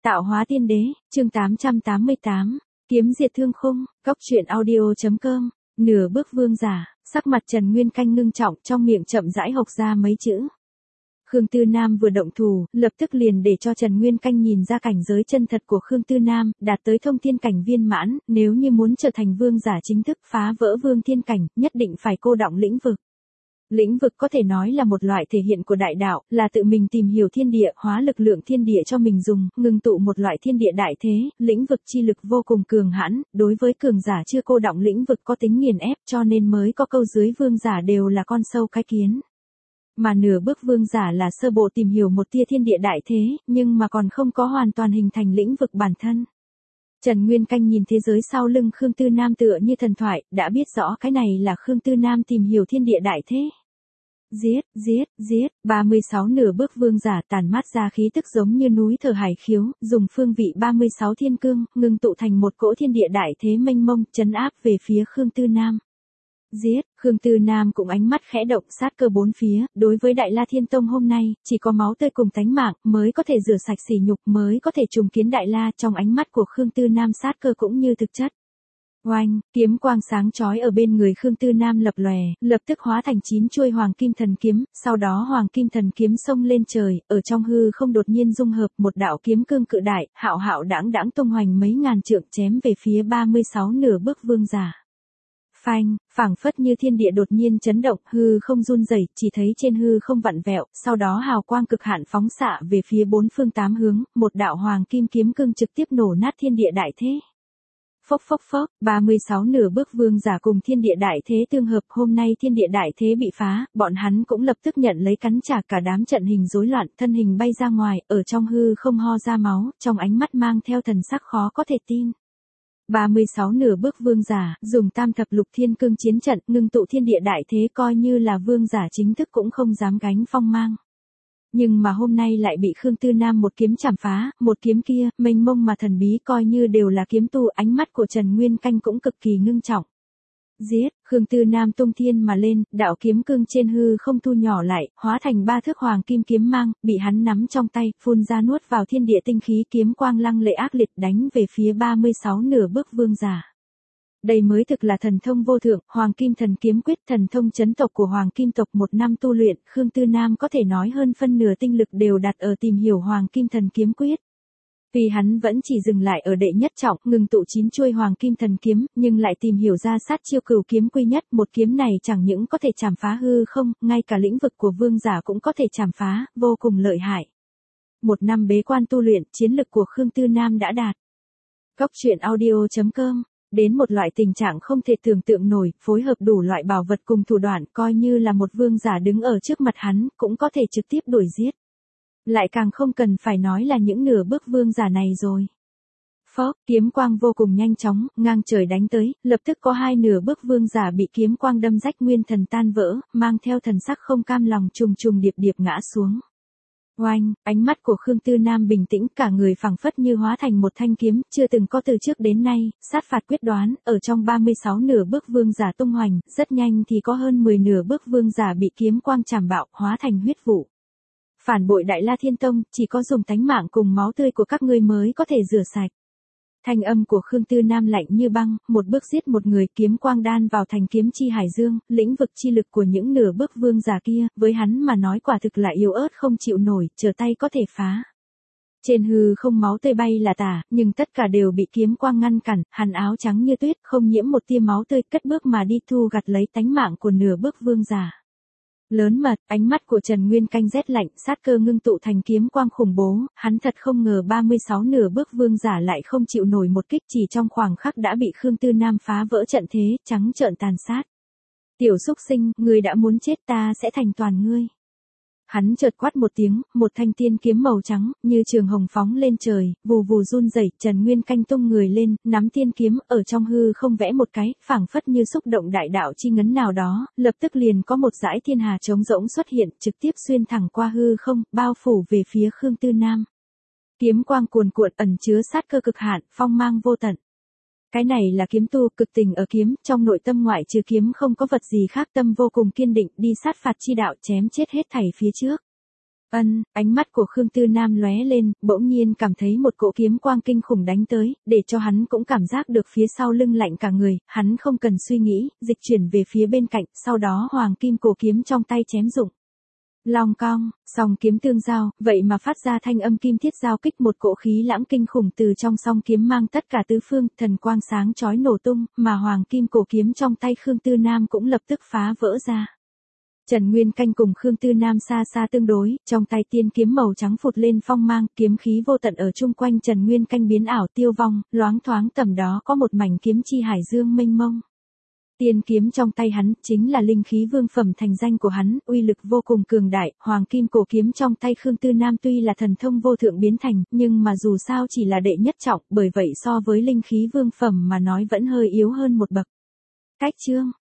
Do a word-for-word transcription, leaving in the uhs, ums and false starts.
Tạo hóa tiên đế, chương tám trăm tám mươi tám, kiếm diệt thương khung, góc truyện audio.com, nửa bước vương giả, sắc mặt Trần Nguyên Canh ngưng trọng trong miệng chậm rãi hộc ra mấy chữ. Khương Tư Nam vừa động thủ, lập tức liền để cho Trần Nguyên Canh nhìn ra cảnh giới chân thật của Khương Tư Nam, đạt tới thông thiên cảnh viên mãn, nếu như muốn trở thành vương giả chính thức phá vỡ vương thiên cảnh, nhất định phải cô đọng lĩnh vực. Lĩnh vực có thể nói là một loại thể hiện của đại đạo, là tự mình tìm hiểu thiên địa, hóa lực lượng thiên địa cho mình dùng, ngưng tụ một loại thiên địa đại thế, lĩnh vực chi lực vô cùng cường hãn, đối với cường giả chưa cô đọng lĩnh vực có tính nghiền ép cho nên mới có câu dưới vương giả đều là con sâu cái kiến. Mà nửa bước vương giả là sơ bộ tìm hiểu một tia thiên địa đại thế, nhưng mà còn không có hoàn toàn hình thành lĩnh vực bản thân. Trần Nguyên Canh nhìn thế giới sau lưng Khương Tư Nam tựa như thần thoại, đã biết rõ cái này là Khương Tư Nam tìm hiểu thiên địa đại thế. Giết, giết, giết, ba mươi sáu nửa bước vương giả tàn mát ra khí tức giống như núi thở hải khiếu, dùng phương vị ba mươi sáu thiên cương, ngưng tụ thành một cỗ thiên địa đại thế mênh mông, trấn áp về phía Khương Tư Nam. Giết, Khương Tư Nam cũng ánh mắt khẽ động sát cơ bốn phía, đối với Đại La Thiên Tông hôm nay, chỉ có máu tươi cùng tánh mạng mới có thể rửa sạch sỉ nhục, mới có thể trùng kiến Đại La, trong ánh mắt của Khương Tư Nam sát cơ cũng như thực chất. Oanh, kiếm quang sáng chói ở bên người Khương Tư Nam lập lòe, lập tức hóa thành chín chuôi hoàng kim thần kiếm, sau đó hoàng kim thần kiếm xông lên trời, ở trong hư không đột nhiên dung hợp một đạo kiếm cương cự đại, hạo hạo đãng đãng tung hoành mấy ngàn trượng chém về phía ba mươi sáu nửa bước vương giả. Phanh, phảng phất như thiên địa đột nhiên chấn động, hư không run rẩy, chỉ thấy trên hư không vặn vẹo, sau đó hào quang cực hạn phóng xạ về phía bốn phương tám hướng, một đạo hoàng kim kiếm cương trực tiếp nổ nát thiên địa đại thế. Phốc phốc phốc, ba mươi sáu nửa bước vương giả cùng thiên địa đại thế tương hợp, hôm nay thiên địa đại thế bị phá, bọn hắn cũng lập tức nhận lấy cắn trả, cả đám trận hình rối loạn, thân hình bay ra ngoài, ở trong hư không ho ra máu, trong ánh mắt mang theo thần sắc khó có thể tin. ba mươi sáu nửa bước vương giả, dùng tam thập lục thiên cương chiến trận, ngưng tụ thiên địa đại thế coi như là vương giả chính thức cũng không dám gánh phong mang. Nhưng mà hôm nay lại bị Khương Tư Nam một kiếm chảm phá, một kiếm kia, mênh mông mà thần bí coi như đều là kiếm tu, ánh mắt của Trần Nguyên Canh cũng cực kỳ ngưng trọng. Giết, Khương Tư Nam tung thiên mà lên, đạo kiếm cương trên hư không thu nhỏ lại, hóa thành ba thước hoàng kim kiếm mang, bị hắn nắm trong tay, phun ra nuốt vào thiên địa tinh khí, kiếm quang lăng lệ ác liệt đánh về phía ba mươi sáu nửa bước vương giả. Đây mới thực là thần thông vô thượng, Hoàng Kim Thần Kiếm Quyết, thần thông chấn tộc của Hoàng Kim tộc một năm tu luyện, Khương Tư Nam có thể nói hơn phân nửa tinh lực đều đặt ở tìm hiểu Hoàng Kim Thần Kiếm Quyết. Vì hắn vẫn chỉ dừng lại ở đệ nhất trọng, ngừng tụ chín chuôi Hoàng Kim Thần Kiếm, nhưng lại tìm hiểu ra sát chiêu cửu kiếm quy nhất, một kiếm này chẳng những có thể chảm phá hư không, ngay cả lĩnh vực của vương giả cũng có thể chảm phá, vô cùng lợi hại. Một năm bế quan tu luyện, chiến lực của Khương Tư Nam đã đạt. Góc truyện audio.com đến một loại tình trạng không thể tưởng tượng nổi, phối hợp đủ loại bảo vật cùng thủ đoạn, coi như là một vương giả đứng ở trước mặt hắn, cũng có thể trực tiếp đuổi giết. Lại càng không cần phải nói là những nửa bước vương giả này rồi. Phốc, kiếm quang vô cùng nhanh chóng, ngang trời đánh tới, lập tức có hai nửa bước vương giả bị kiếm quang đâm rách nguyên thần tan vỡ, mang theo thần sắc không cam lòng trùng trùng điệp điệp ngã xuống. Oanh, ánh mắt của Khương Tư Nam bình tĩnh, cả người phảng phất như hóa thành một thanh kiếm, chưa từng có từ trước đến nay, sát phạt quyết đoán, ở trong ba mươi sáu nửa bước vương giả tung hoành, rất nhanh thì có hơn mười nửa bước vương giả bị kiếm quang chảm bạo, hóa thành huyết vụ. Phản bội Đại La Thiên Tông, chỉ có dùng tánh mạng cùng máu tươi của các ngươi mới có thể rửa sạch. Thanh âm của Khương Tư Nam lạnh như băng, một bước giết một người, kiếm quang đan vào thành kiếm chi hải dương, lĩnh vực chi lực của những nửa bước vương giả kia, với hắn mà nói quả thực là yếu ớt không chịu nổi, trở tay có thể phá. Trên hư không máu tươi bay là tả, nhưng tất cả đều bị kiếm quang ngăn cản, hắn áo trắng như tuyết, không nhiễm một tia máu tươi, cất bước mà đi thu gặt lấy tánh mạng của nửa bước vương giả. Lớn mật, ánh mắt của Trần Nguyên Canh rét lạnh, sát cơ ngưng tụ thành kiếm quang khủng bố, hắn thật không ngờ ba mươi sáu nửa bước vương giả lại không chịu nổi một kích, chỉ trong khoảng khắc đã bị Khương Tư Nam phá vỡ trận thế, trắng trợn tàn sát. Tiểu xúc sinh, ngươi đã muốn chết, ta sẽ thành toàn ngươi. Hắn chợt quát một tiếng, một thanh tiên kiếm màu trắng, như trường hồng phóng lên trời, vù vù run rẩy, Trần Nguyên Canh tung người lên, nắm tiên kiếm, ở trong hư không vẽ một cái, phảng phất như xúc động đại đạo chi ngấn nào đó, lập tức liền có một dải thiên hà trống rỗng xuất hiện, trực tiếp xuyên thẳng qua hư không, bao phủ về phía Khương Tư Nam. Kiếm quang cuồn cuộn ẩn chứa sát cơ cực hạn, phong mang vô tận. Cái này là kiếm tu, cực tình ở kiếm, trong nội tâm ngoại trừ kiếm không có vật gì khác, tâm vô cùng kiên định, đi sát phạt chi đạo, chém chết hết thảy phía trước. Ân, ánh mắt của Khương Tư Nam lóe lên, bỗng nhiên cảm thấy một cỗ kiếm quang kinh khủng đánh tới, để cho hắn cũng cảm giác được phía sau lưng lạnh cả người, hắn không cần suy nghĩ, dịch chuyển về phía bên cạnh, sau đó hoàng kim cổ kiếm trong tay chém dụng. Long cong, song kiếm tương giao, vậy mà phát ra thanh âm kim thiết giao kích, một cỗ khí lãng kinh khủng từ trong song kiếm mang tất cả tứ phương, thần quang sáng chói nổ tung, mà hoàng kim cổ kiếm trong tay Khương Tư Nam cũng lập tức phá vỡ ra. Trần Nguyên Canh cùng Khương Tư Nam xa xa tương đối, trong tay tiên kiếm màu trắng phụt lên phong mang, kiếm khí vô tận ở chung quanh Trần Nguyên Canh biến ảo tiêu vong, loáng thoáng tầm đó có một mảnh kiếm chi hải dương mênh mông. Tiên kiếm trong tay hắn, chính là linh khí vương phẩm thành danh của hắn, uy lực vô cùng cường đại, hoàng kim cổ kiếm trong tay Khương Tư Nam tuy là thần thông vô thượng biến thành, nhưng mà dù sao chỉ là đệ nhất trọng, bởi vậy so với linh khí vương phẩm mà nói vẫn hơi yếu hơn một bậc. Cách chương